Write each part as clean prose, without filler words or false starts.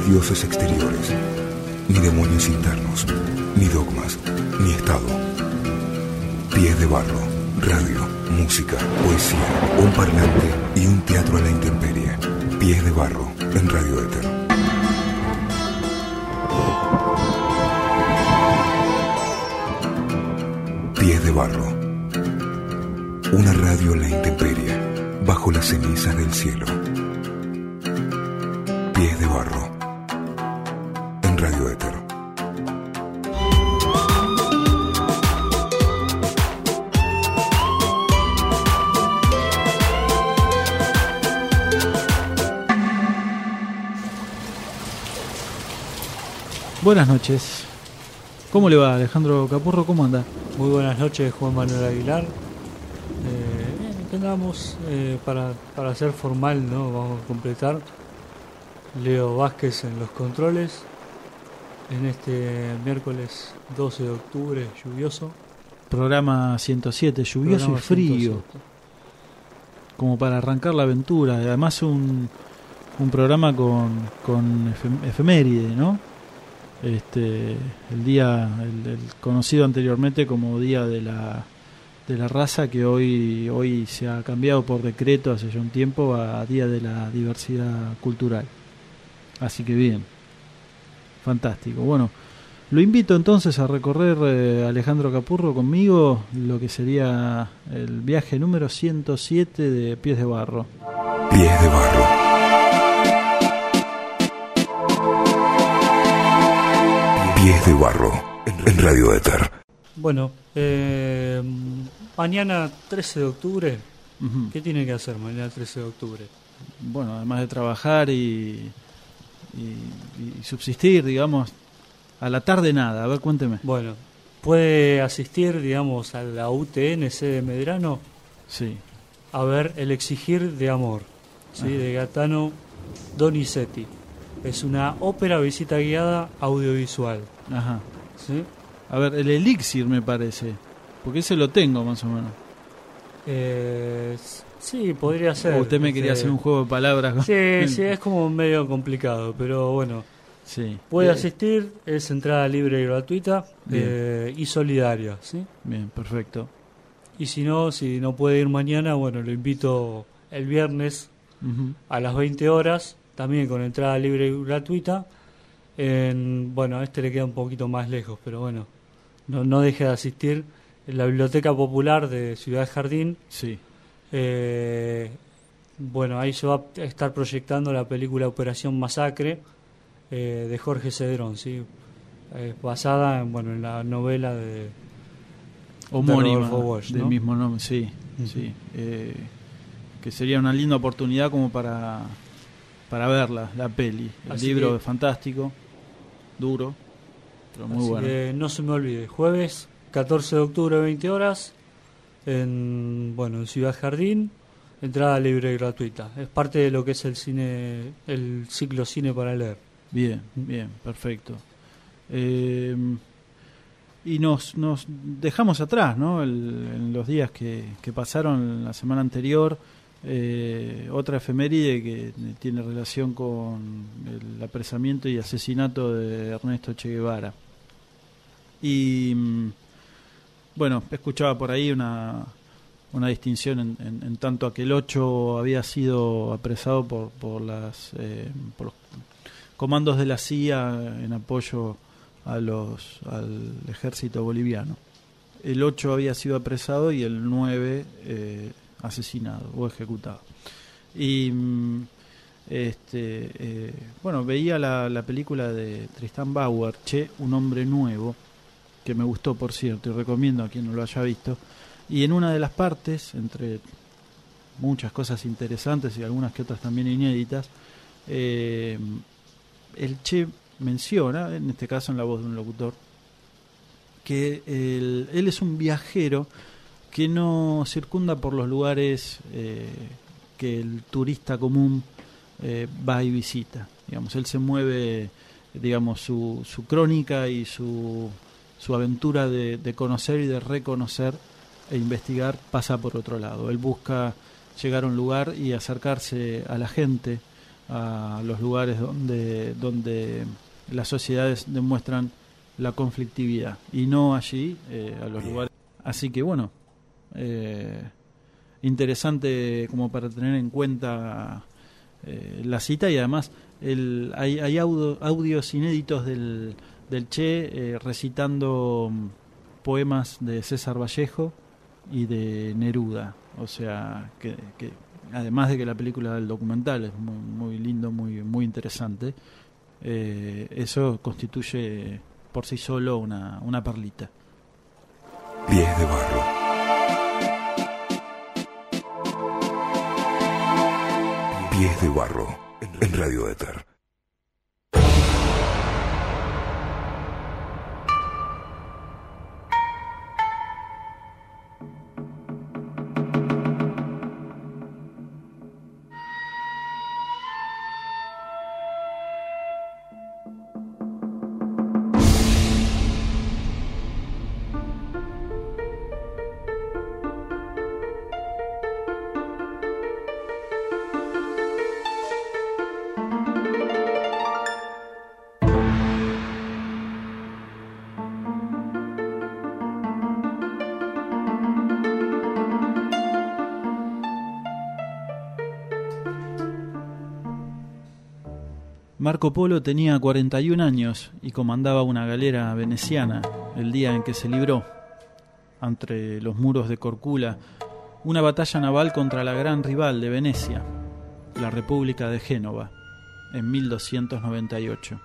dioses exteriores, ni demonios internos, ni dogmas, ni Estado. Pies de barro, radio, música, poesía, un parlante y un teatro a la intemperie. Pies de barro en Radio Éter. Pies de barro. Una radio a la intemperie, bajo las cenizas del cielo. Pies de barro en Radio Éter. Buenas noches. ¿Cómo le va, Alejandro Capurro? ¿Cómo anda? Muy buenas noches, Juan Manuel Aguilar. Tengamos para ser formal, ¿no? Vamos a completar. Leo Vázquez en los controles. En este miércoles 12 de octubre, lluvioso. Programa 107, lluvioso programa y frío. 107. Como para arrancar la aventura. Además un programa con efeméride, ¿no? El día, el conocido anteriormente como Día de la Raza, que hoy se ha cambiado por decreto hace ya un tiempo a Día de la Diversidad Cultural. Así que bien, fantástico. Bueno, lo invito entonces a recorrer, Alejandro Capurro, conmigo lo que sería el viaje número 107 de Pies de Barro. Pies de Barro. Pies de Barro en Radio Éter. Bueno, mañana 13 de octubre, uh-huh. ¿Qué tiene que hacer mañana 13 de octubre? Bueno, además de trabajar y subsistir, digamos, a la tarde nada. A ver, cuénteme. Bueno, puede asistir, digamos, a la UTN sede Medrano. Sí. A ver El Exigir de Amor, ¿sí? De Gaetano Donizetti. Es una ópera visita guiada audiovisual. Ajá. ¿Sí? A ver, el Elixir me parece, porque ese lo tengo más o menos. Sí, podría ser. ¿O usted me quería hacer un juego de palabras? Sí, es como medio complicado, pero bueno. Sí. Puede asistir, es entrada libre y gratuita y solidaria, ¿sí? Bien, perfecto. Y si no puede ir mañana, bueno, lo invito el viernes uh-huh. a las 20 horas, también con entrada libre y gratuita. Bueno, a este le queda un poquito más lejos, pero bueno, no deje de asistir en la Biblioteca Popular de Ciudad Jardín. Sí. Bueno, ahí se va a estar proyectando la película Operación Masacre de Jorge Cedrón, ¿sí? Basada en la novela de homónima Rodolfo Walsh, del ¿no? mismo nombre, sí, uh-huh. Sí. Que sería una linda oportunidad como para verla, la peli. El libro es fantástico, duro, pero muy bueno. No se me olvide, jueves 14 de octubre, 20 horas, en Ciudad Jardín, entrada libre y gratuita. Es parte de lo que es el cine, el ciclo Cine para Leer. Bien, perfecto. Y nos dejamos atrás, ¿no? En los días que pasaron la semana anterior, otra efeméride que tiene relación con el apresamiento y asesinato de Ernesto Che Guevara. Y bueno, escuchaba por ahí una distinción en tanto a que el 8 había sido apresado por los comandos de la CIA en apoyo al ejército boliviano. El 8 había sido apresado y el 9 asesinado o ejecutado. Y veía la película de Tristan Bauer, Che, un hombre nuevo, que me gustó, por cierto, y recomiendo a quien no lo haya visto. Y en una de las partes, entre muchas cosas interesantes y algunas que otras también inéditas, el Che menciona, en este caso en la voz de un locutor, que él es un viajero que no circunda por los lugares que el turista común va y visita. Digamos, él se mueve, digamos, su crónica y su aventura de conocer y de reconocer e investigar pasa por otro lado. Él busca llegar a un lugar y acercarse a la gente a los lugares donde las sociedades demuestran la conflictividad y no allí a los lugares. Así que bueno, interesante como para tener en cuenta la cita, y además hay audios inéditos del Che recitando poemas de César Vallejo y de Neruda, o sea que además de que la película del documental es muy, muy lindo, muy interesante, eso constituye por sí solo una perlita. Pies de barro. Pies de barro en Radio Éter. Marco Polo tenía 41 años y comandaba una galera veneciana el día en que se libró, entre los muros de Corcula, una batalla naval contra la gran rival de Venecia, la República de Génova, en 1298.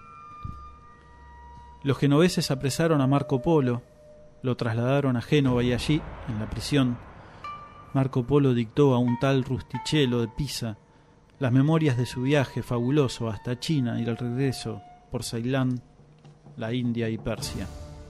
Los genoveses apresaron a Marco Polo, lo trasladaron a Génova y allí, en la prisión, Marco Polo dictó a un tal Rustichello de Pisa las memorias de su viaje fabuloso hasta China y el regreso por Ceilán, la India y Persia.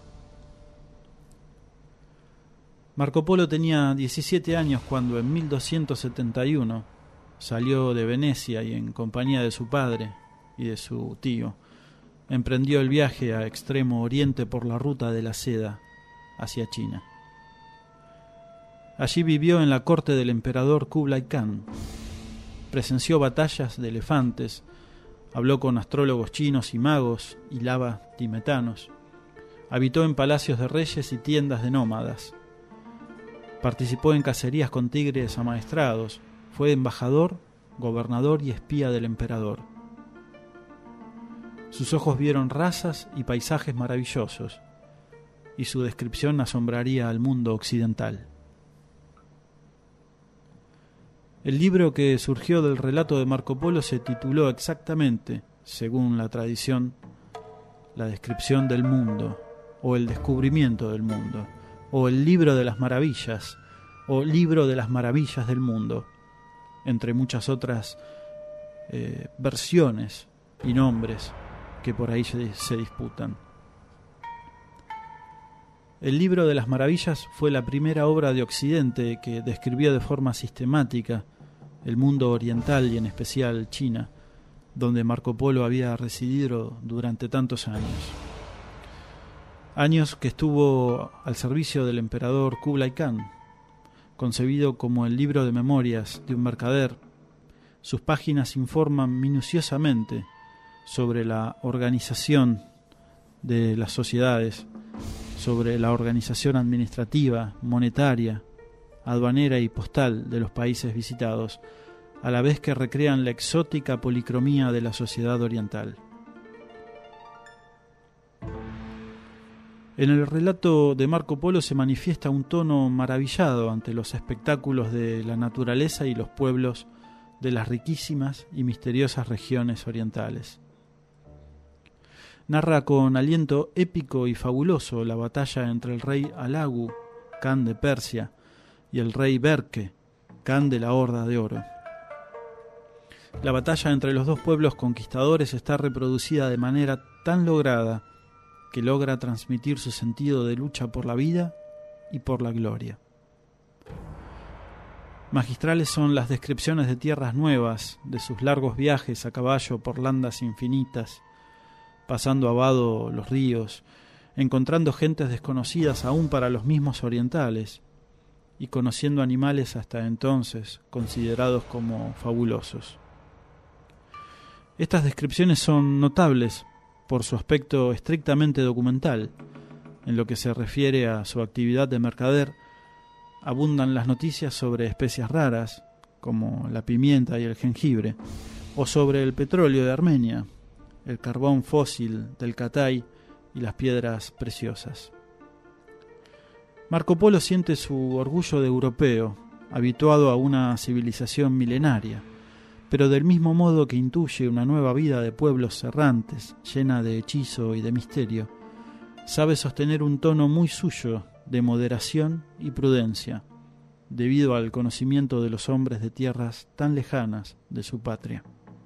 Marco Polo tenía 17 años cuando en 1271 salió de Venecia y en compañía de su padre y de su tío emprendió el viaje a Extremo Oriente por la ruta de la seda hacia China. Allí vivió en la corte del emperador Kublai Khan. Presenció batallas de elefantes, habló con astrólogos chinos y magos, hilaba tibetanos, habitó en palacios de reyes y tiendas de nómadas, participó en cacerías con tigres amaestrados, fue embajador, gobernador y espía del emperador. Sus ojos vieron razas y paisajes maravillosos, y su descripción asombraría al mundo occidental. El libro que surgió del relato de Marco Polo se tituló exactamente, según la tradición, La descripción del mundo, o El descubrimiento del mundo, o El libro de las maravillas, o Libro de las maravillas del mundo, entre muchas otras versiones y nombres que por ahí se disputan. El Libro de las Maravillas fue la primera obra de Occidente que describió de forma sistemática el mundo oriental y en especial China, donde Marco Polo había residido durante tantos años. Años que estuvo al servicio del emperador Kublai Khan. Concebido como el libro de memorias de un mercader, sus páginas informan minuciosamente sobre la organización de las sociedades, sobre la organización administrativa, monetaria, aduanera y postal de los países visitados, a la vez que recrean la exótica policromía de la sociedad oriental. En el relato de Marco Polo se manifiesta un tono maravillado ante los espectáculos de la naturaleza y los pueblos de las riquísimas y misteriosas regiones orientales. Narra con aliento épico y fabuloso la batalla entre el rey Alagu, Khan de Persia, y el rey Berke, Khan de la Horda de Oro. La batalla entre los dos pueblos conquistadores está reproducida de manera tan lograda que logra transmitir su sentido de lucha por la vida y por la gloria. Magistrales son las descripciones de tierras nuevas, de sus largos viajes a caballo por landas infinitas, pasando a vado los ríos, encontrando gentes desconocidas aún para los mismos orientales, y conociendo animales hasta entonces considerados como fabulosos. Estas descripciones son notables por su aspecto estrictamente documental. En lo que se refiere a su actividad de mercader, abundan las noticias sobre especias raras, como la pimienta y el jengibre, o sobre el petróleo de Armenia, el carbón fósil del Catay y las piedras preciosas. Marco Polo siente su orgullo de europeo, habituado a una civilización milenaria, pero del mismo modo que intuye una nueva vida de pueblos errantes, llena de hechizo y de misterio, sabe sostener un tono muy suyo de moderación y prudencia, debido al conocimiento de los hombres de tierras tan lejanas de su patria.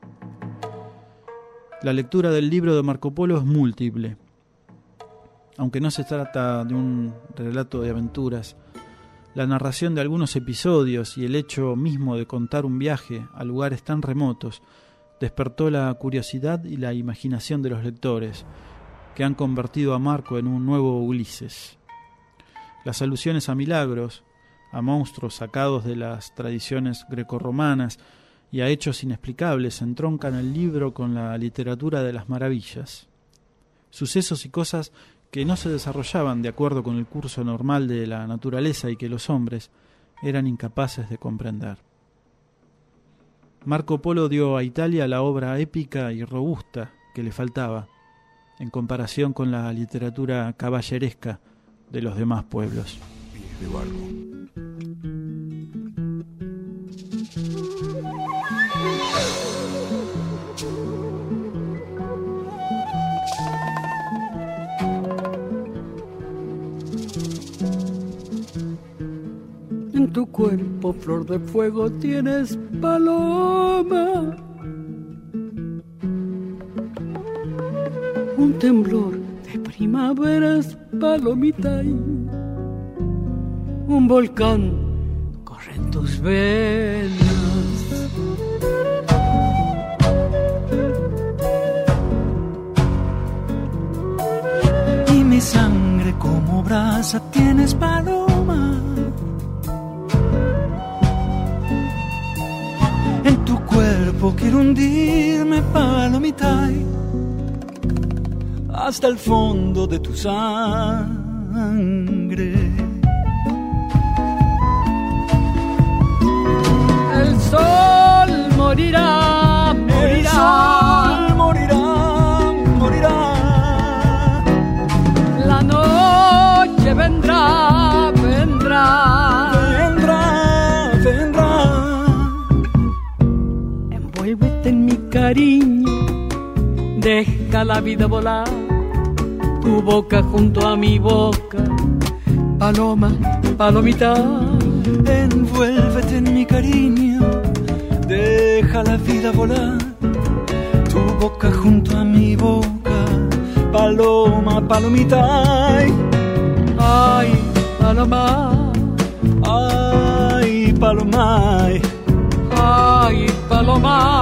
La lectura del libro de Marco Polo es múltiple. Aunque no se trata de un relato de aventuras, la narración de algunos episodios y el hecho mismo de contar un viaje a lugares tan remotos despertó la curiosidad y la imaginación de los lectores, que han convertido a Marco en un nuevo Ulises. Las alusiones a milagros, a monstruos sacados de las tradiciones grecorromanas y a hechos inexplicables entroncan el libro con la literatura de las maravillas. Sucesos y cosas que no se desarrollaban de acuerdo con el curso normal de la naturaleza y que los hombres eran incapaces de comprender. Marco Polo dio a Italia la obra épica y robusta que le faltaba, en comparación con la literatura caballeresca de los demás pueblos. Pies de barro. En tu cuerpo, flor de fuego, tienes paloma. Un temblor de primaveras, palomita. Un volcán corre en tus venas. Y mi sangre como brasa, tienes paloma. En tu cuerpo quiero hundirme, palomita, hasta el fondo de tu sangre. El sol morirá, morirá. El sol morirá, morirá. La noche vendrá, vendrá. Vendrá, vendrá. Envuélvete en mi cariño, deja la vida volar. Tu boca junto a mi boca, paloma, palomita. Envuélvete en mi cariño, deja la vida volar. Tu boca junto a mi boca, paloma, palomita. Ay, paloma, ay, paloma, ay, paloma,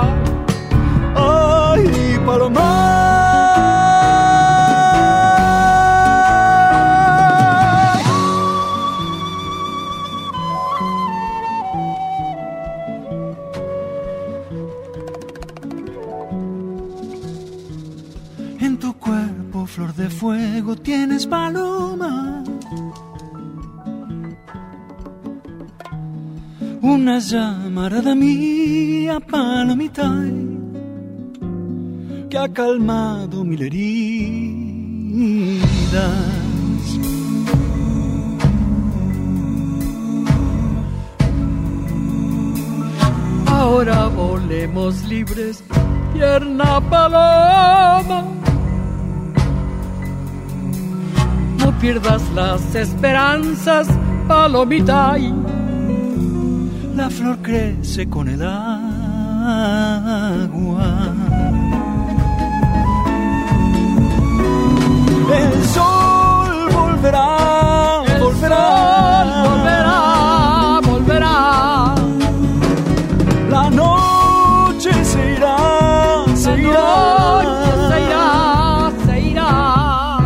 ay, paloma. En tu cuerpo, flor de fuego, tienes paloma. Una llamarada mía, palomita, que ha calmado mil heridas. Ahora volemos libres, tierna paloma. No pierdas las esperanzas, palomita. La flor crece con el agua. El sol volverá, el volverá, sol volverá, volverá. La noche se irá, se irá, se irá, se irá.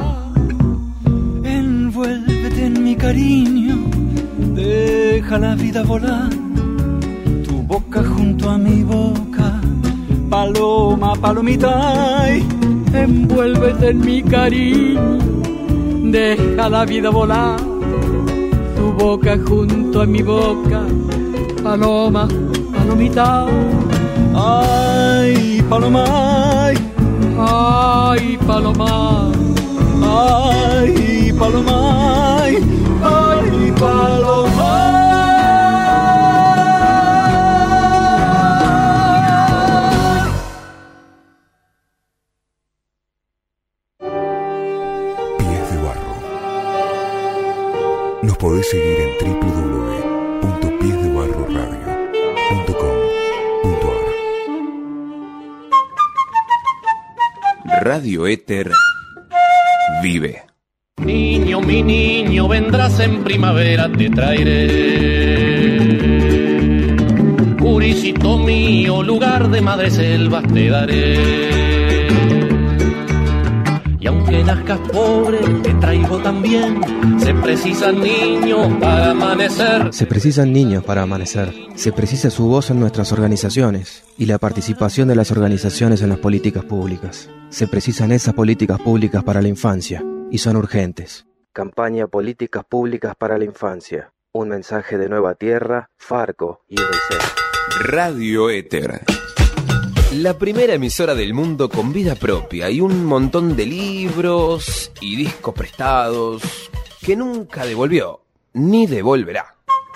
Envuélvete en mi cariño, deja la vida volar. Tu boca junto a mi boca, paloma, palomita, ay, envuélvete en mi cariño, deja la vida volar, tu boca junto a mi boca, paloma, palomita. Ay, paloma, ay, paloma, ay, paloma, ay, paloma. Nos podés seguir en www.piesdebarroradio.com.ar. Radio Éter vive. Niño, mi niño, vendrás en primavera, te traeré. Curicito mío, lugar de madres selvas te daré. Y aunque nazcas pobre, te traigo también. Se precisan niños para amanecer. Se precisan niños para amanecer. Se precisa su voz en nuestras organizaciones y la participación de las organizaciones en las políticas públicas. Se precisan esas políticas públicas para la infancia y son urgentes. Campaña Políticas Públicas para la Infancia. Un mensaje de Nueva Tierra, Farco y UNICEF. Radio Éter. La primera emisora del mundo con vida propia y un montón de libros y discos prestados que nunca devolvió ni devolverá.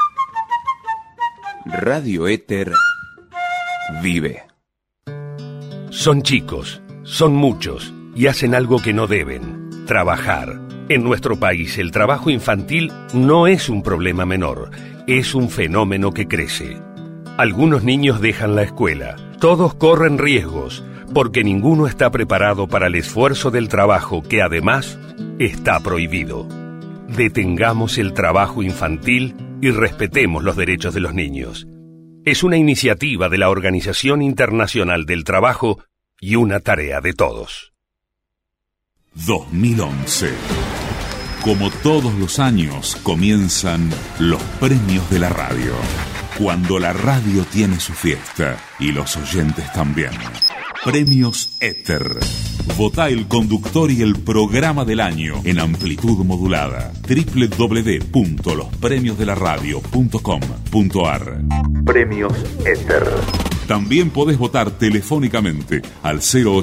Radio Éter vive. Son chicos, son muchos y hacen algo que no deben: trabajar. En nuestro país el trabajo infantil no es un problema menor, es un fenómeno que crece. Algunos niños dejan la escuela. Todos corren riesgos, porque ninguno está preparado para el esfuerzo del trabajo que además está prohibido. Detengamos el trabajo infantil y respetemos los derechos de los niños. Es una iniciativa de la Organización Internacional del Trabajo y una tarea de todos. 2011. Como todos los años, comienzan los premios de la radio. Cuando la radio tiene su fiesta y los oyentes también. Premios Éter. Votá el conductor y el programa del año en amplitud modulada. www.lospremiosdelaradio.com.ar. Premios Éter. También podés votar telefónicamente al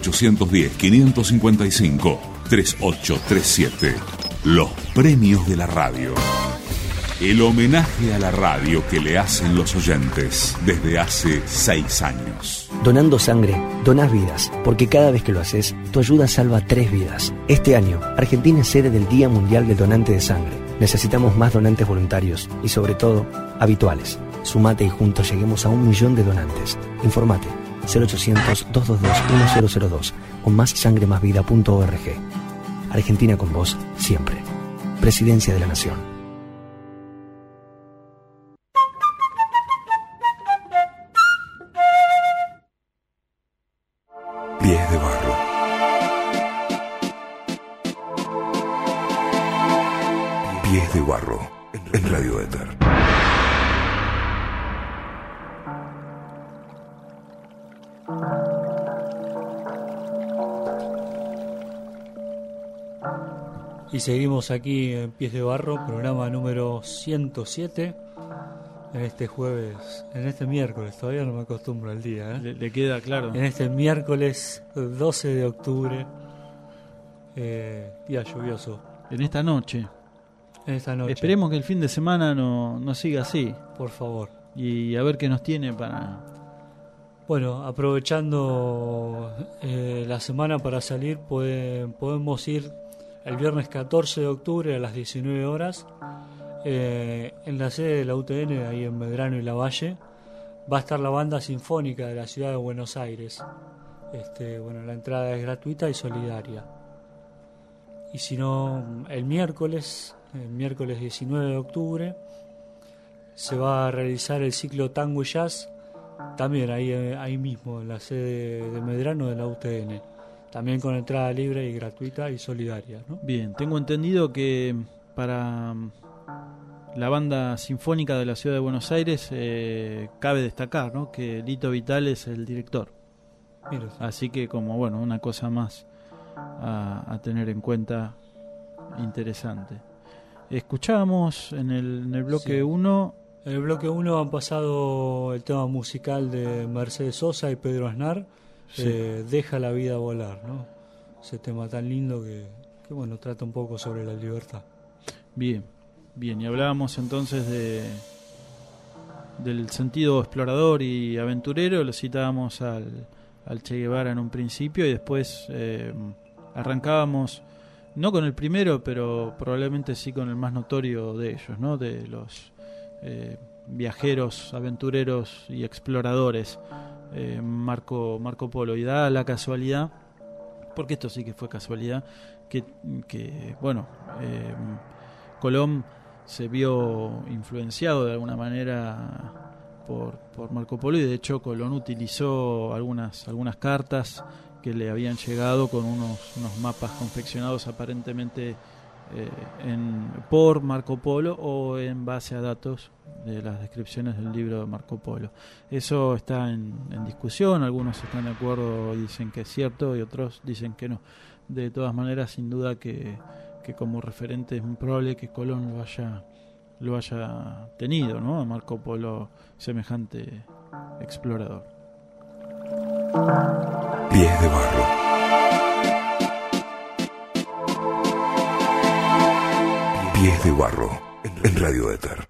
0810-555-3837. Los premios de la radio. El homenaje a la radio que le hacen los oyentes desde hace 6 años. Donando sangre, donás vidas, porque cada vez que lo haces, tu ayuda salva 3 vidas. Este año, Argentina es sede del Día Mundial del Donante de Sangre. Necesitamos más donantes voluntarios y, sobre todo, habituales. Sumate y juntos lleguemos a 1 millón de donantes. Informate 0800-222-1002 o mássangremasvida.org. Argentina con vos, siempre. Presidencia de la Nación. Pies de barro. Pies de barro en Radio Éter. Y seguimos aquí en Pies de Barro, programa número 107. En este jueves, en este miércoles, todavía no me acostumbro al día, ¿eh? Le queda claro. En este miércoles 12 de octubre, día lluvioso. En esta noche. En esta noche. Esperemos que el fin de semana no siga así. Por favor. Y a ver qué nos tiene para... Bueno, aprovechando la semana para salir, podemos ir el viernes 14 de octubre a las 19 horas. En la sede de la UTN, ahí en Medrano y Lavalle, va a estar la banda sinfónica de la ciudad de Buenos Aires. Bueno, la entrada es gratuita y solidaria. Y si no, el miércoles 19 de octubre, se va a realizar el ciclo Tango y Jazz, también ahí mismo, en la sede de Medrano de la UTN. También con entrada libre y gratuita y solidaria, ¿no? Bien, tengo entendido que para la banda sinfónica de la ciudad de Buenos Aires cabe destacar, ¿no?, que Lito Vital es el director. Así que como una cosa más a tener en cuenta, interesante. Escuchábamos en el bloque 1. En el bloque 1 han pasado el tema musical de Mercedes Sosa y Pedro Aznar, Deja la vida volar, ¿no? Ese tema tan lindo que trata un poco sobre la libertad. Bien, y hablábamos entonces del sentido explorador y aventurero. Lo citábamos al Che Guevara en un principio y después arrancábamos, no con el primero, pero probablemente sí con el más notorio de ellos, ¿no? De los viajeros, aventureros y exploradores, Marco Polo. Y da la casualidad, porque esto sí que fue casualidad, que Colón se vio influenciado de alguna manera por Marco Polo, y de hecho Colón utilizó algunas cartas que le habían llegado con unos mapas confeccionados aparentemente por Marco Polo o en base a datos de las descripciones del libro de Marco Polo. Eso está en discusión, algunos están de acuerdo y dicen que es cierto y otros dicen que no. De todas maneras, sin duda que como referente es muy probable que Colón lo haya tenido, ¿no? A Marco Polo, semejante explorador. Pies de barro. Pies de barro en Radio Éter.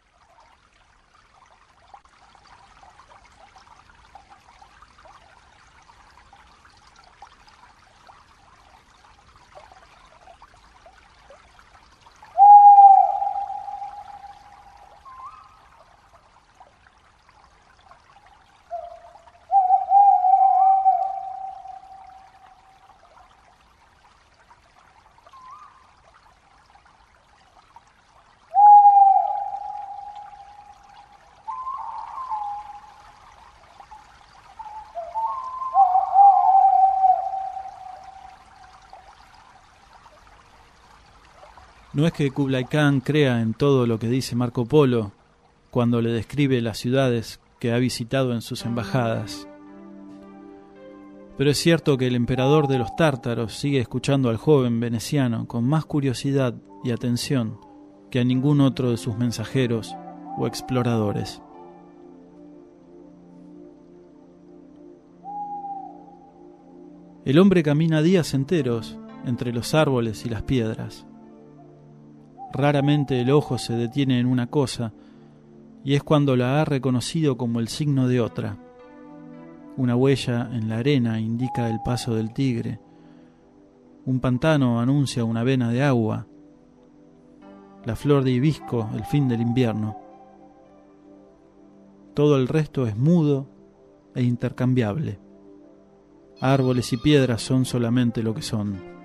No es que Kublai Khan crea en todo lo que dice Marco Polo cuando le describe las ciudades que ha visitado en sus embajadas. Pero es cierto que el emperador de los tártaros sigue escuchando al joven veneciano con más curiosidad y atención que a ningún otro de sus mensajeros o exploradores. El hombre camina días enteros entre los árboles y las piedras. Raramente el ojo se detiene en una cosa, y es cuando la ha reconocido como el signo de otra. Una huella en la arena indica el paso del tigre. Un pantano anuncia una vena de agua. La flor de hibisco, el fin del invierno. Todo el resto es mudo e intercambiable. Árboles y piedras son solamente lo que son.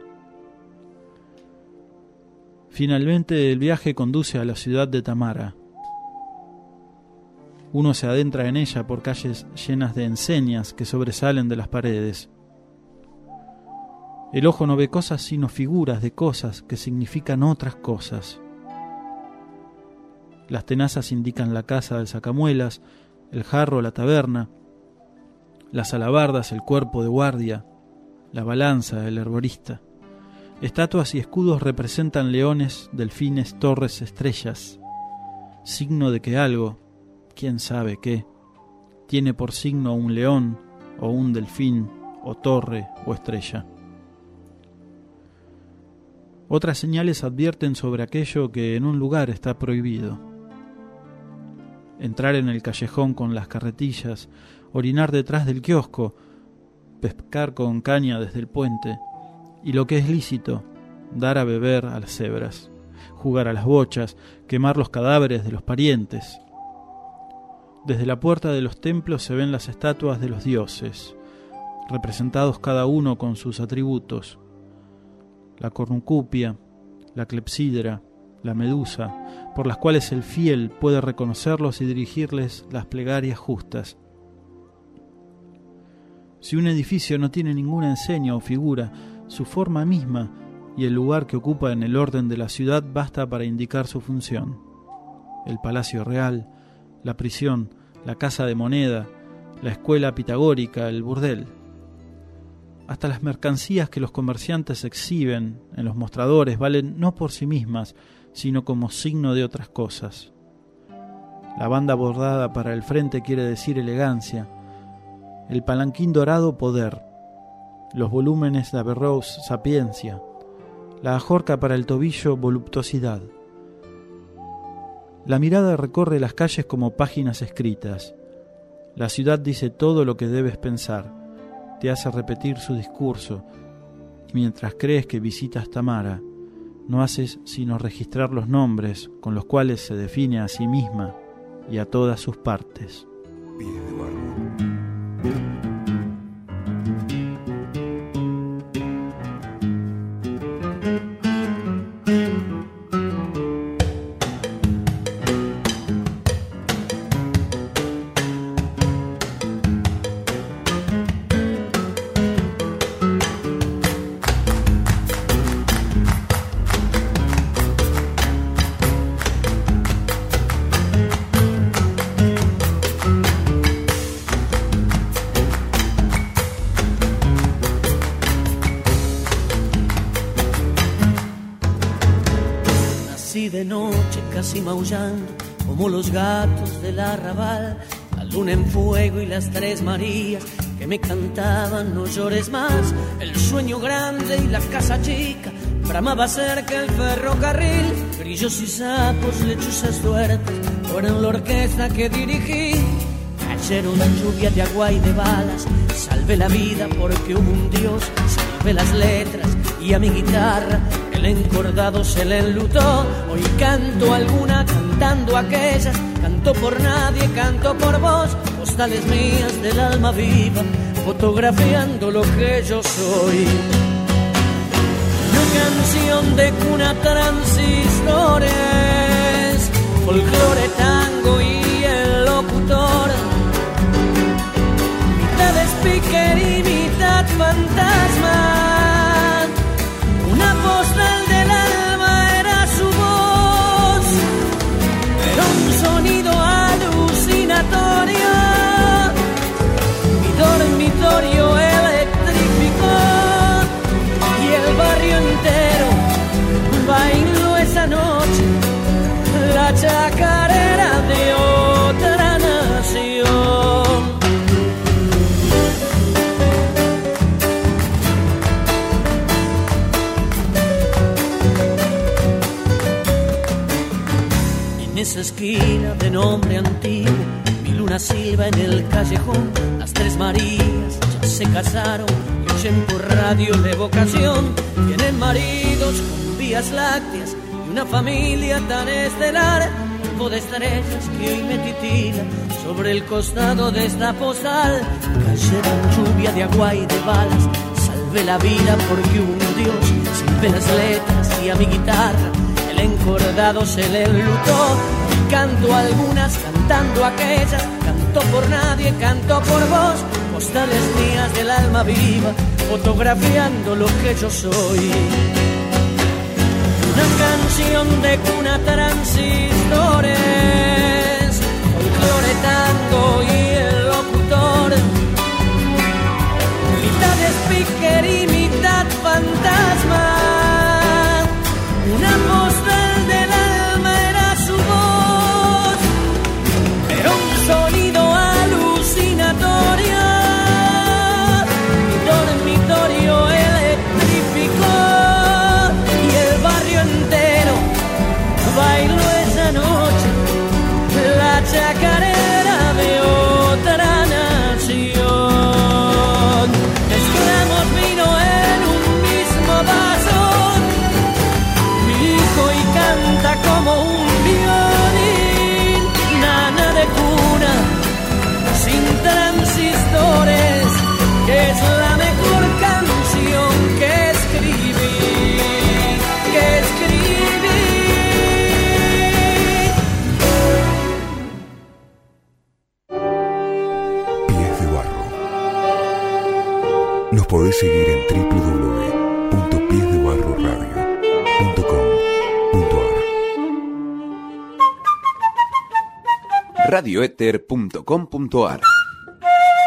Finalmente el viaje conduce a la ciudad de Tamara. Uno se adentra en ella por calles llenas de enseñas que sobresalen de las paredes. El ojo no ve cosas sino figuras de cosas que significan otras cosas. Las tenazas indican la casa del sacamuelas, el jarro la taberna, las alabardas el cuerpo de guardia, la balanza el herborista. Estatuas y escudos representan leones, delfines, torres, estrellas, signo de que algo, quién sabe qué, tiene por signo un león o un delfín o torre o estrella. Otras señales advierten sobre aquello que en un lugar está prohibido. Entrar en el callejón con las carretillas, orinar detrás del kiosco, pescar con caña desde el puente, y lo que es lícito, dar a beber a las cebras, jugar a las bochas, quemar los cadáveres de los parientes. Desde la puerta de los templos se ven las estatuas de los dioses, representados cada uno con sus atributos: la cornucopia, la clepsidra, la medusa, por las cuales el fiel puede reconocerlos y dirigirles las plegarias justas. Si un edificio no tiene ninguna enseña o figura, su forma misma y el lugar que ocupa en el orden de la ciudad basta para indicar su función. El palacio real, la prisión, la casa de moneda, la escuela pitagórica, el burdel. Hasta las mercancías que los comerciantes exhiben en los mostradores valen no por sí mismas, sino como signo de otras cosas. La banda bordada para el frente quiere decir elegancia, el palanquín dorado poder, los volúmenes de Averroes sapiencia, la ajorca para el tobillo voluptuosidad. La mirada recorre las calles como páginas escritas. La ciudad dice todo lo que debes pensar, te hace repetir su discurso, y mientras crees que visitas Tamara, no haces sino registrar los nombres con los cuales se define a sí misma y a todas sus partes. Pies de barro. De noche casi maullando como los gatos del arrabal, la luna en fuego y las tres Marías que me cantaban no llores más, el sueño grande y la casa chica, bramaba cerca el ferrocarril, grillos y sapos, lechuzas suertes, fueron la orquesta que dirigí. Cayeron la lluvia de agua y de balas, salvé la vida porque hubo un Dios, salvé las letras y a mi guitarra el encordado se le enlutó. Hoy canto alguna, cantando aquellas, canto por nadie, canto por vos, postales mías del alma viva, fotografiando lo que yo soy. Una canción de cuna, transistores, folclore, tango y el locutor, mitad speaker y mitad fantasma, una postal del alma era su voz, era un sonido alucinatorio, mi dormitorio electrificó y el barrio entero bailó esa noche la chacarera de otra nación. En esa esquina de nombre antiguo, mi luna silba en el callejón, las tres Marías ya se casaron y oyen por radio la evocación, tienen maridos con vías lácteas y una familia tan estelar, polvo de estrellas que hoy me titila sobre el costado de esta postal. Cayeron lluvia de agua y de balas, salvé la vida porque hubo un Dios, silbé las letras y a mi guitarra el encordado se le enlutó. Y canto algunas, cantando aquellas, canto por nadie, canto por vos, postales mías del alma viva, fotografiando lo que yo soy. Una canción de cuna, transistores, folclore, tango y el locutor, mitad speaker y mitad fantasma, una postal del alma era su voz, era un sonido alucinatorio, mi dormitorio electrificó y el barrio entero bailó esa noche la chacarera de otra nación. Mezclamos vino en un mismo vaso, mi hijo y canta como un violín, nana de cuna, sin transistores, que es la mejor canción que escribí, que escribí. Pies de barro. Nos podés seguir en www.piesdebarroradio.com.ar. radioether.com.ar.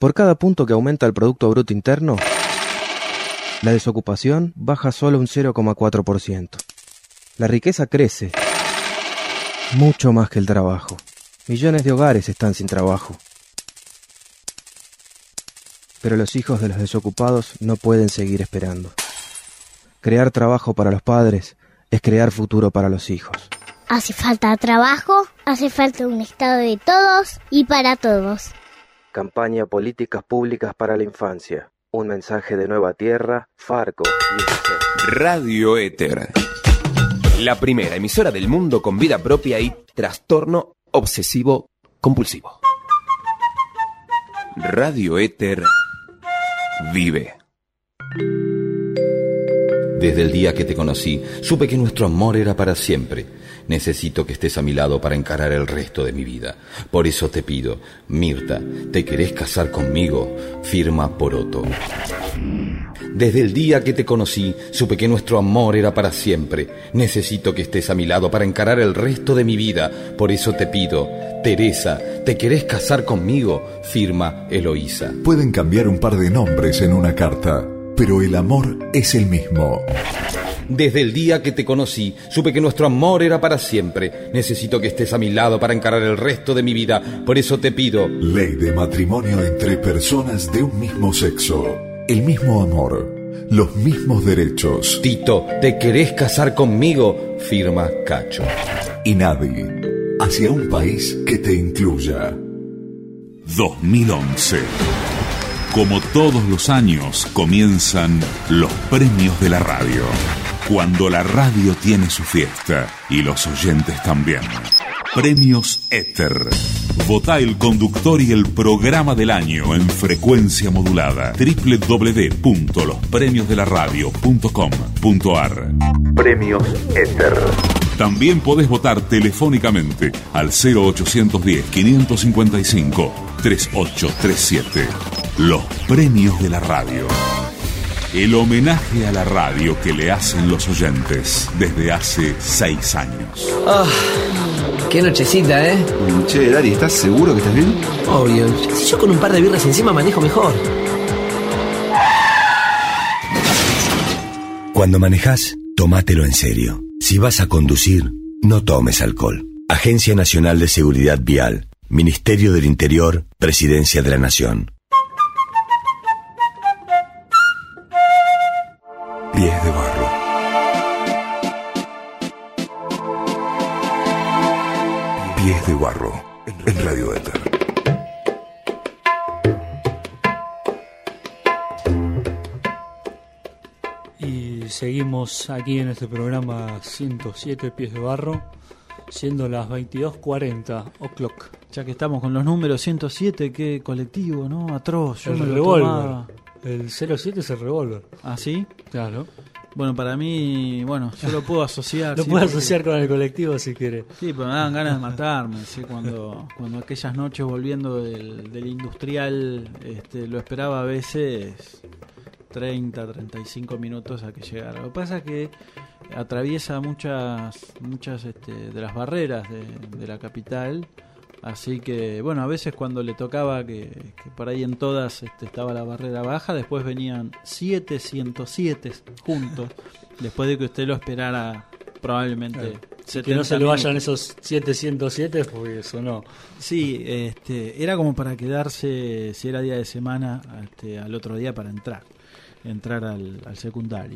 Por cada punto que aumenta el Producto Bruto Interno, la desocupación baja solo un 0,4%. La riqueza crece mucho más que el trabajo. Millones de hogares están sin trabajo. Pero los hijos de los desocupados no pueden seguir esperando. Crear trabajo para los padres es crear futuro para los hijos. Hace falta trabajo, hace falta un Estado de todos y para todos. Campaña Políticas Públicas para la Infancia. Un mensaje de Nueva Tierra, Farco y UNICEF. Radio Éter. La primera emisora del mundo con vida propia y trastorno obsesivo compulsivo. Radio Éter vive. Desde el día que te conocí, supe que nuestro amor era para siempre. Necesito que estés a mi lado para encarar el resto de mi vida. Por eso te pido, Mirta, ¿te querés casar conmigo? Firma Poroto. Desde el día que te conocí, supe que nuestro amor era para siempre. Necesito que estés a mi lado para encarar el resto de mi vida. Por eso te pido, Teresa, ¿te querés casar conmigo? Firma Eloísa. Pueden cambiar un par de nombres en una carta, pero el amor es el mismo. Desde el día que te conocí, supe que nuestro amor era para siempre. Necesito que estés a mi lado para encarar el resto de mi vida. Por eso te pido... Ley de matrimonio entre personas de un mismo sexo. El mismo amor. Los mismos derechos. Tito, ¿te querés casar conmigo? Firma Cacho. Y nadie. Hacia un país que te incluya. 2011. Como todos los años, comienzan los premios de la radio. Cuando la radio tiene su fiesta y los oyentes también. Premios Éter. Vota el conductor y el programa del año en frecuencia modulada. www.lospremiosdelaradio.com.ar. Premios Éter. También podés votar telefónicamente al 0810-555-3837. Los premios de la radio. El homenaje a la radio que le hacen los oyentes desde hace 6 años. Ah, qué nochecita, ¿eh? Che, Dari, ¿estás seguro que estás bien? Obvio. Si yo con un par de birras encima manejo mejor. Cuando manejás, tómatelo en serio. Si vas a conducir, no tomes alcohol. Agencia Nacional de Seguridad Vial. Ministerio del Interior, Presidencia de la Nación. Pies de barro. Pies de barro. En Radio Éter. Y seguimos aquí en este programa 107 Pies de Barro, siendo las 22:40 o'clock. Ya que estamos con los números 107, qué colectivo, ¿no? Atroz. Yo El me lo revólver. tomaba. El 07 es el revólver. ¿Ah, sí? Claro. Bueno, para mí, bueno, yo lo puedo asociar. Lo sí, puedo porque- asociar con el colectivo si quiere. Sí, pero me daban ganas de matarme, ¿sí? Cuando aquellas noches volviendo del industrial, lo esperaba a veces 30, 35 minutos a que llegara. Lo que pasa es que atraviesa muchas de las barreras de la capital, así que, bueno, a veces cuando le tocaba que por ahí en todas estaba la barrera baja, después venían 7 107 juntos, después de que usted lo esperara probablemente. Claro. Y 70 que no se le vayan minutos. esos 707 porque eso no. Sí, era como para quedarse, si era día de semana, al otro día para entrar al secundario.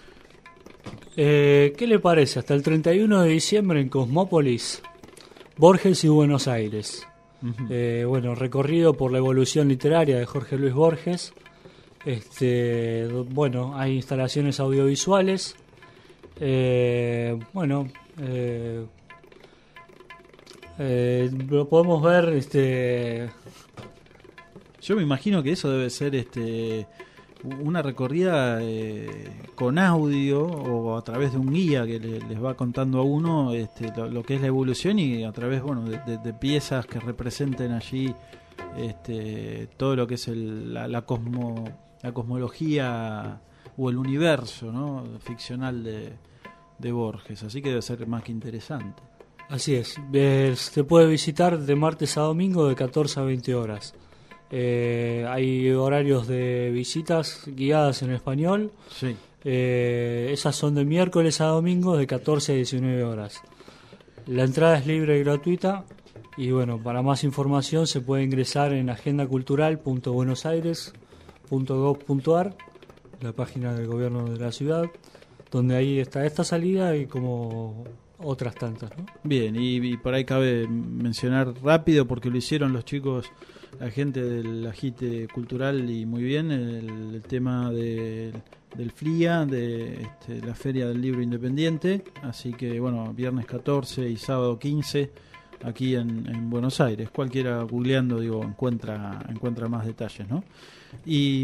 ¿Qué le parece? Hasta el 31 de diciembre en Cosmópolis, Borges y Buenos Aires. Bueno, recorrido por la evolución literaria de Jorge Luis Borges. Bueno, hay instalaciones audiovisuales. Lo podemos ver. Yo me imagino que eso debe ser una recorrida con audio o a través de un guía que les va contando a uno lo que es la evolución, y a través de piezas que representen allí todo lo que es la cosmología o el universo, ¿no?, ficcional de Borges, así que debe ser más que interesante. Así es, se puede visitar de martes a domingo de 14 a 20 horas. Hay horarios de visitas guiadas en español. Sí. Esas son de miércoles a domingos de 14 a 19 horas. La entrada es libre y gratuita. Y bueno, para más información se puede ingresar en agendacultural.buenosaires.gov.ar, la página del gobierno de la ciudad, donde ahí está esta salida y como otras tantas, ¿no? Bien, y por ahí cabe mencionar rápido, porque lo hicieron los chicos, la gente del Agite Cultural, y muy bien, el tema del FLIA, de la Feria del Libro Independiente. Así que bueno, viernes 14 y sábado 15 aquí en Buenos Aires. Cualquiera googleando, encuentra más detalles, ¿no? Y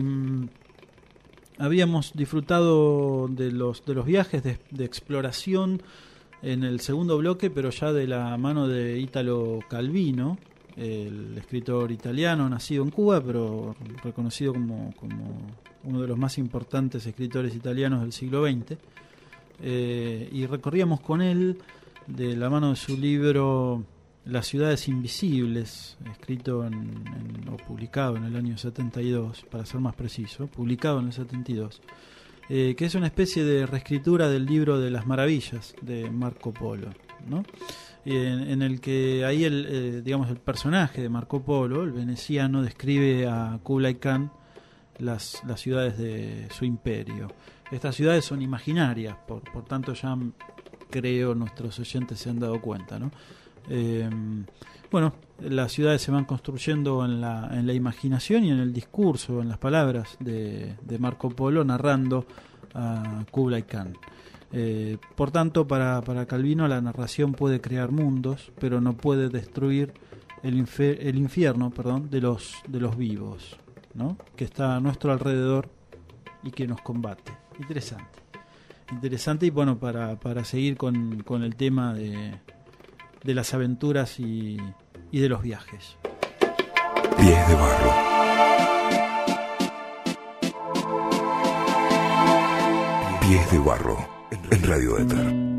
habíamos disfrutado de los viajes de exploración en el segundo bloque, pero ya de la mano de Italo Calvino, el escritor italiano nacido en Cuba, pero reconocido como uno de los más importantes escritores italianos del siglo XX. Y recorríamos con él de la mano de su libro Las ciudades invisibles, escrito o publicado en el año 72, para ser más preciso, publicado en el 72, que es una especie de reescritura del libro de las maravillas de Marco Polo, ¿no? En el que ahí el personaje de Marco Polo, el veneciano, describe a Kublai Khan las ciudades de su imperio. Estas ciudades son imaginarias, por tanto ya creo nuestros oyentes se han dado cuenta, ¿no? Bueno, las ciudades se van construyendo en la imaginación y en el discurso, en las palabras de Marco Polo narrando a Kublai Khan. Por tanto, para Calvino la narración puede crear mundos, pero no puede destruir el infierno, de los vivos, ¿no? Que está a nuestro alrededor y que nos combate. Interesante, y bueno, para seguir con el tema de las aventuras y de los viajes. Pies de barro. Pies de barro en Radio Éter.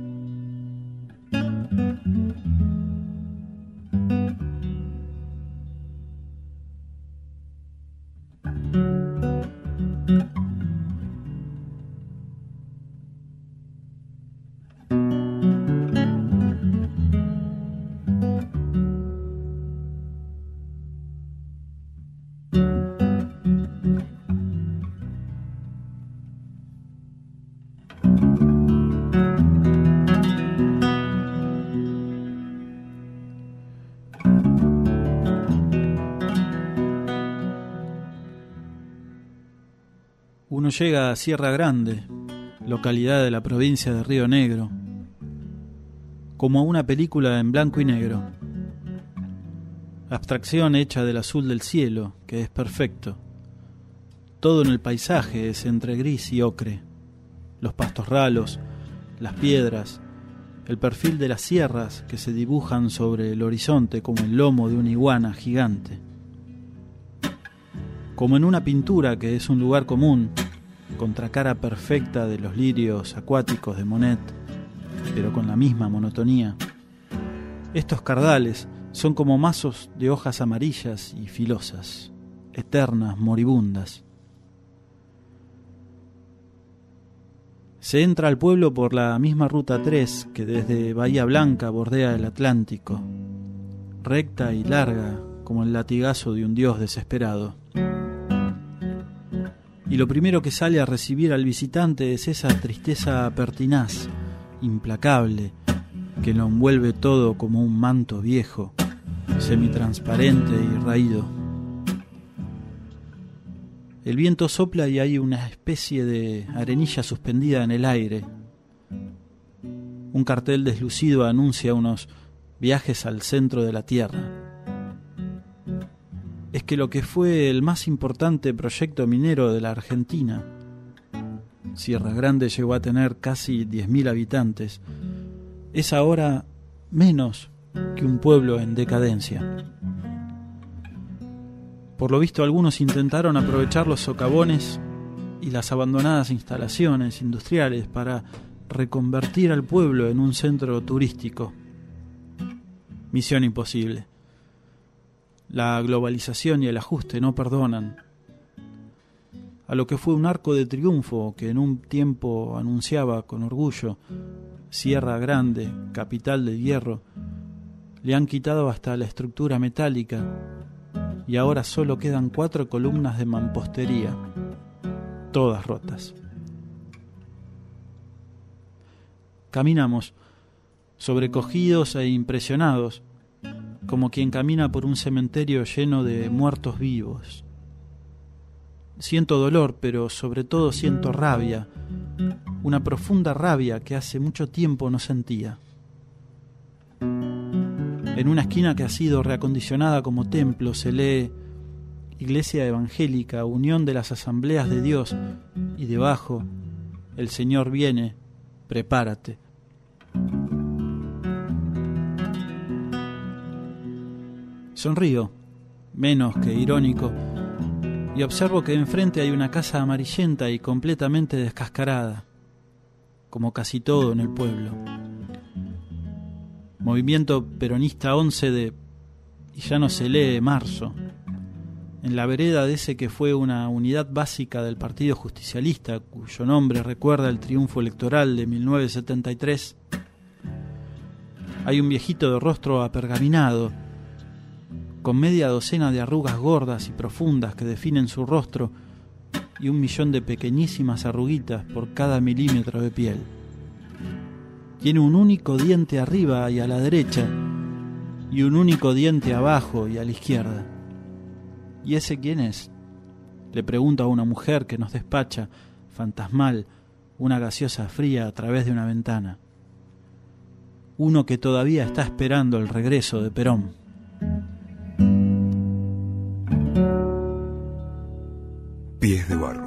Uno llega a Sierra Grande, localidad de la provincia de Río Negro, como a una película en blanco y negro. Abstracción hecha del azul del cielo, que es perfecto. Todo en el paisaje es entre gris y ocre. Los pastos ralos, las piedras, el perfil de las sierras que se dibujan sobre el horizonte como el lomo de una iguana gigante. Como en una pintura que es un lugar común, contracara perfecta de los lirios acuáticos de Monet, pero con la misma monotonía. Estos cardales son como mazos de hojas amarillas y filosas, eternas, moribundas. Se entra al pueblo por la misma ruta 3 que desde Bahía Blanca bordea el Atlántico, recta y larga como el latigazo de un dios desesperado. Y lo primero que sale a recibir al visitante es esa tristeza pertinaz, implacable, que lo envuelve todo como un manto viejo, semitransparente y raído. El viento sopla y hay una especie de arenilla suspendida en el aire. Un cartel deslucido anuncia unos viajes al centro de la tierra. Es que lo que fue el más importante proyecto minero de la Argentina, Sierra Grande llegó a tener casi 10.000 habitantes, es ahora menos que un pueblo en decadencia. Por lo visto, algunos intentaron aprovechar los socavones y las abandonadas instalaciones industriales para reconvertir al pueblo en un centro turístico. Misión imposible. La globalización y el ajuste no perdonan. A lo que fue un arco de triunfo que en un tiempo anunciaba con orgullo Sierra Grande, capital del hierro, le han quitado hasta la estructura metálica y ahora solo quedan 4 columnas de mampostería, todas rotas. Caminamos, sobrecogidos e impresionados, como quien camina por un cementerio lleno de muertos vivos. Siento dolor, pero sobre todo siento rabia, una profunda rabia que hace mucho tiempo no sentía. En una esquina que ha sido reacondicionada como templo se lee Iglesia Evangélica, Unión de las Asambleas de Dios, y debajo, el Señor viene, prepárate. Sonrío, menos que irónico, y observo que enfrente hay una casa amarillenta y completamente descascarada, como casi todo en el pueblo. Movimiento Peronista 11 de... y ya no se lee marzo. En la vereda de ese que fue una unidad básica del Partido Justicialista, cuyo nombre recuerda el triunfo electoral de 1973, hay un viejito de rostro apergaminado, con media docena de arrugas gordas y profundas que definen su rostro y 1.000.000 de pequeñísimas arruguitas por cada milímetro de piel. Tiene un único diente arriba y a la derecha y un único diente abajo y a la izquierda. ¿Y ese quién es?, le pregunto a una mujer que nos despacha, fantasmal, una gaseosa fría a través de una ventana. Uno que todavía está esperando el regreso de Perón. Pies de barro.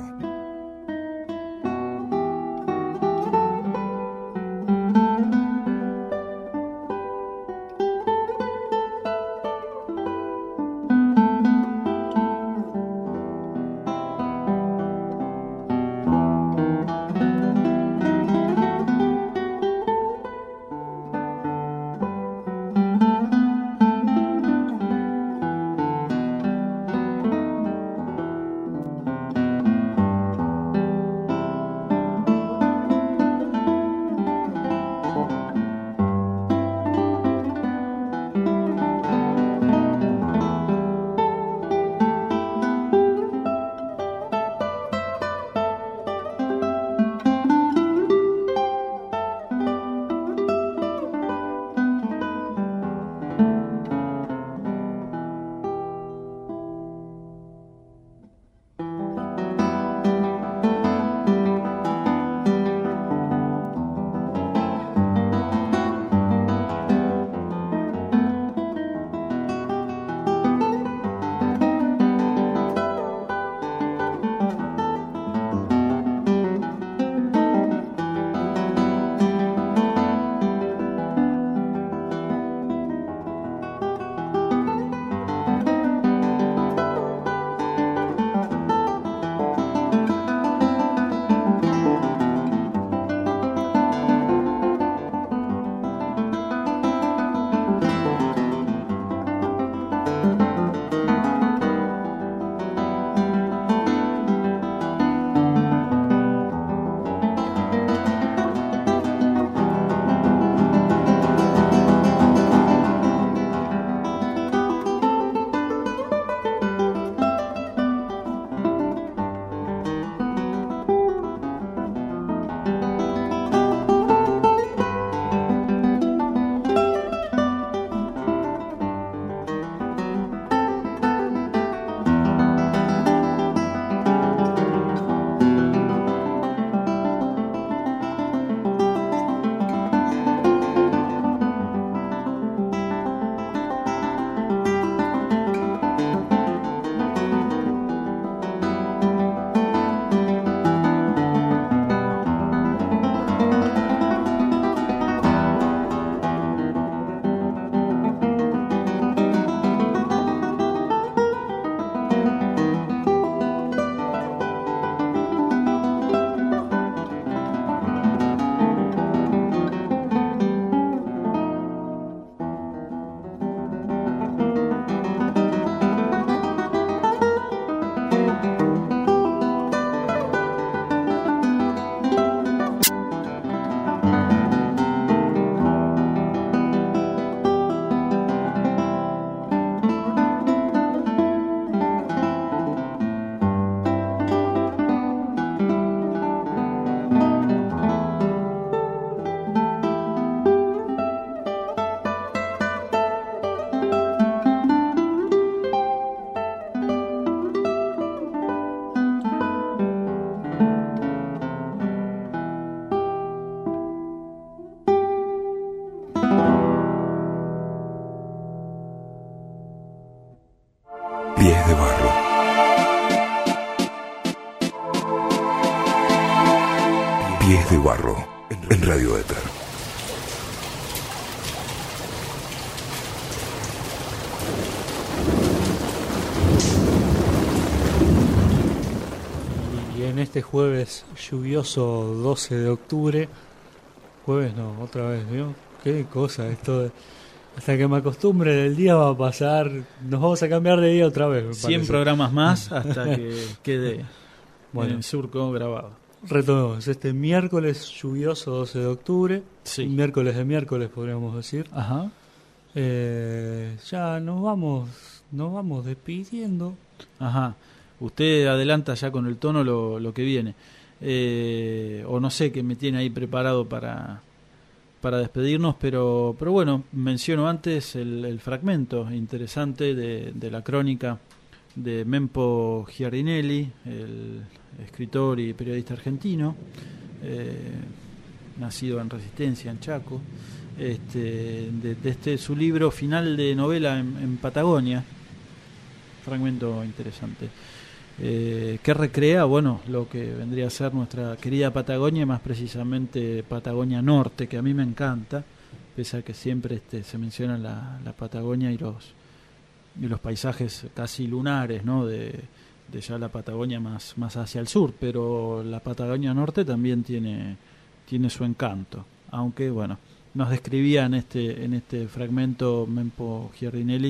en Radio Éter. Y en este jueves lluvioso 12 de octubre, jueves no, otra vez, ¿vio? Qué cosa esto. Hasta que me acostumbre, el día va a pasar, nos vamos a cambiar de día otra vez. Me 100 parece. programas más hasta que quede en el surco grabado. Retomemos, este miércoles lluvioso 12 de octubre, sí. Miércoles de miércoles podríamos decir. Ajá. Ya nos vamos despidiendo. Ajá. Usted adelanta ya con el tono lo que viene. O no sé qué me tiene ahí preparado para despedirnos, pero bueno, menciono antes el fragmento interesante de la crónica de Mempo Giardinelli, el escritor y periodista argentino, nacido en Resistencia, en Chaco, de su libro Final de novela en Patagonia, fragmento interesante. Que recrea, bueno, lo que vendría a ser nuestra querida Patagonia, más precisamente Patagonia Norte, que a mí me encanta, pese a que siempre se menciona la Patagonia y los paisajes casi lunares, ¿no? de ya la Patagonia más hacia el sur, pero la Patagonia Norte también tiene su encanto, aunque bueno, nos describía en este fragmento Mempo Giardinelli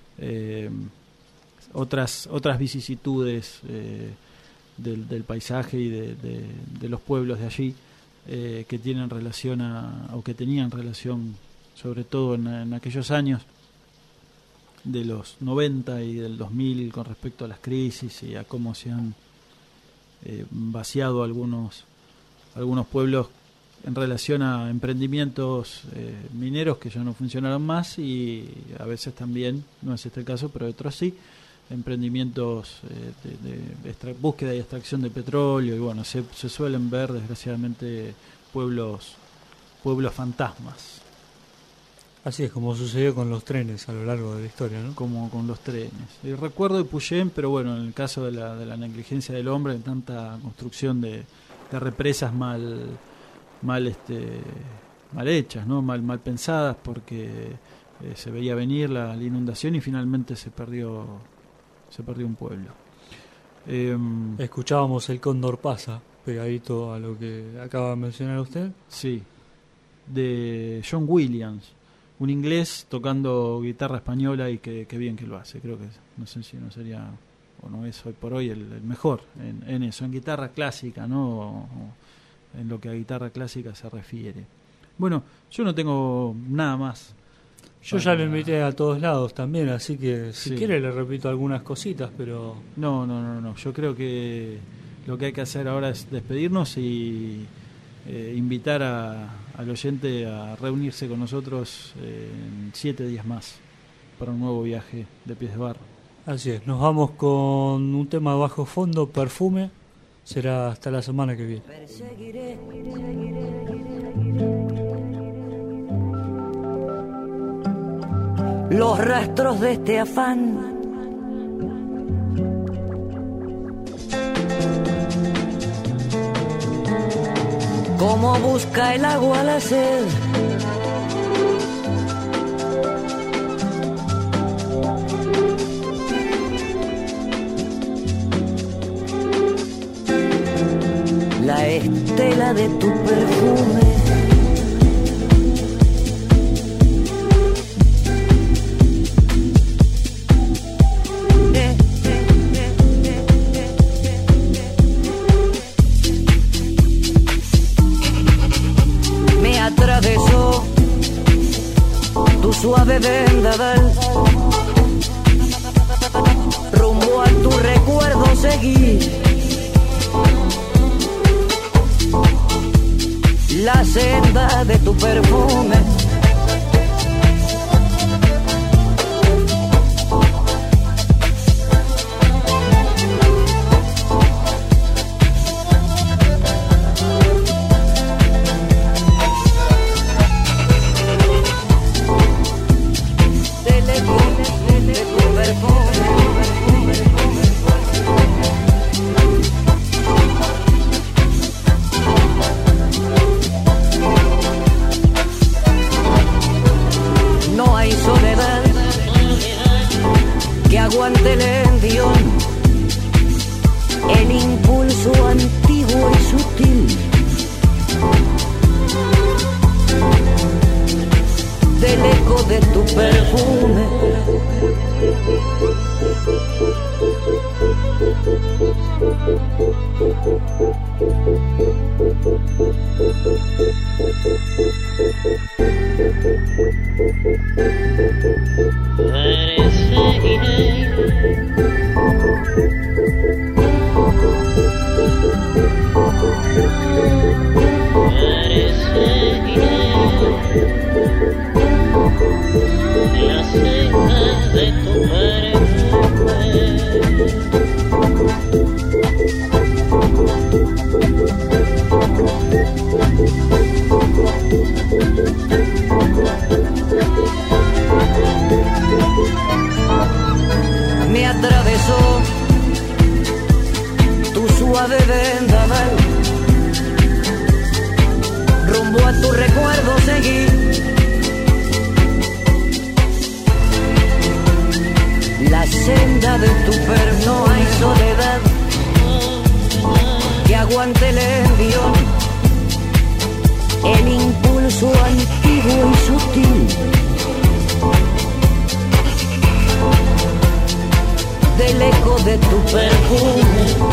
otras vicisitudes del paisaje y de los pueblos de allí, que tienen relación o que tenían relación, sobre todo en aquellos años de los 90 y del 2000, con respecto a las crisis y a cómo se han vaciado algunos pueblos en relación a emprendimientos mineros que ya no funcionaron más, y a veces también, no es este el caso, pero otros sí, emprendimientos de búsqueda y extracción de petróleo, y bueno, se suelen ver desgraciadamente pueblos fantasmas. Así es como sucedió con los trenes a lo largo de la historia, ¿no? Como con los trenes. Y recuerdo de Puyén, pero bueno, en el caso de la negligencia del hombre, en tanta construcción de represas mal hechas, ¿no? Mal pensadas, porque se veía venir la inundación y finalmente se perdió un pueblo. Escuchábamos El Cóndor Pasa, pegadito a lo que acaba de mencionar usted. Sí, de John Williams, un inglés tocando guitarra española, y que bien que lo hace. Creo que no sé si no sería o no es hoy por hoy el mejor en eso, en guitarra clásica, ¿no? O en lo que a guitarra clásica se refiere. Bueno, yo no tengo nada más. Yo ya lo invité a todos lados también, así que si quiere le repito algunas cositas, pero... No. Yo creo que lo que hay que hacer ahora es despedirnos y invitar al oyente a reunirse con nosotros en 7 días más para un nuevo viaje de Pies de Barro. Así es, nos vamos con un tema de bajo fondo, Perfume. Será hasta la semana que viene. Los rastros de este afán, como busca el agua la sed, la estela de tu perfume. Atravesó tu suave vendaval, rumbo a tu recuerdo seguí, la senda de tu perfume. perfume. La cena de tu me atravesó tu suave vendaval, rumbo a tu recuerdo seguí. La senda de tu no hay soledad que aguante el envión, el impulso antiguo y sutil del eco de tu perfume.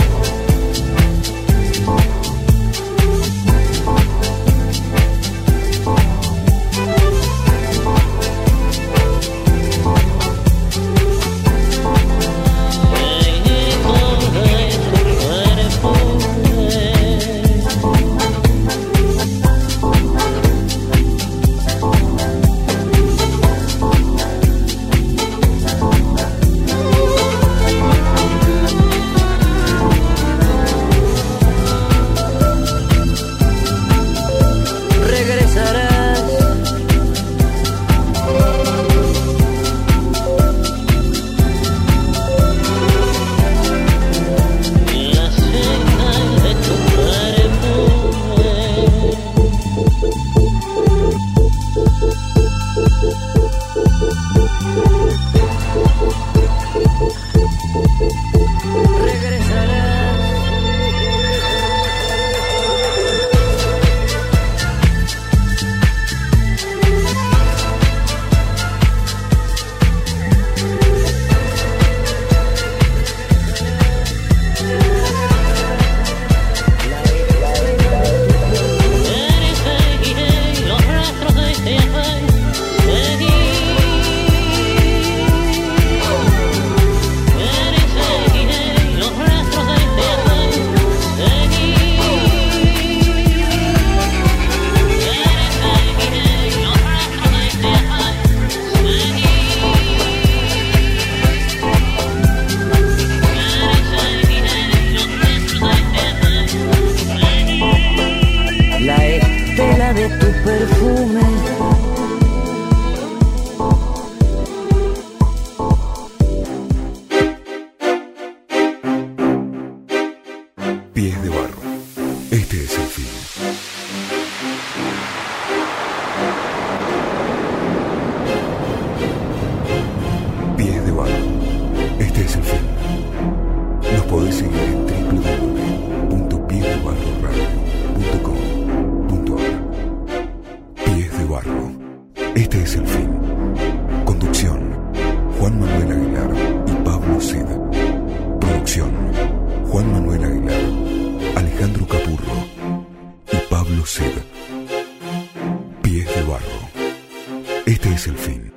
Pies de barro. Este es el fin. Pies de barro. Este es el fin. Nos podés seguir en www.piesdebarroradio.com.ar. Pies de barro. Este es el fin. Conducción: Juan Manuel Aguilar y Pablo Seda. Producción: Juan Manuel Aguilar, Alejandro Capurro y Pablo Seda. Pies de barro. Este es el fin.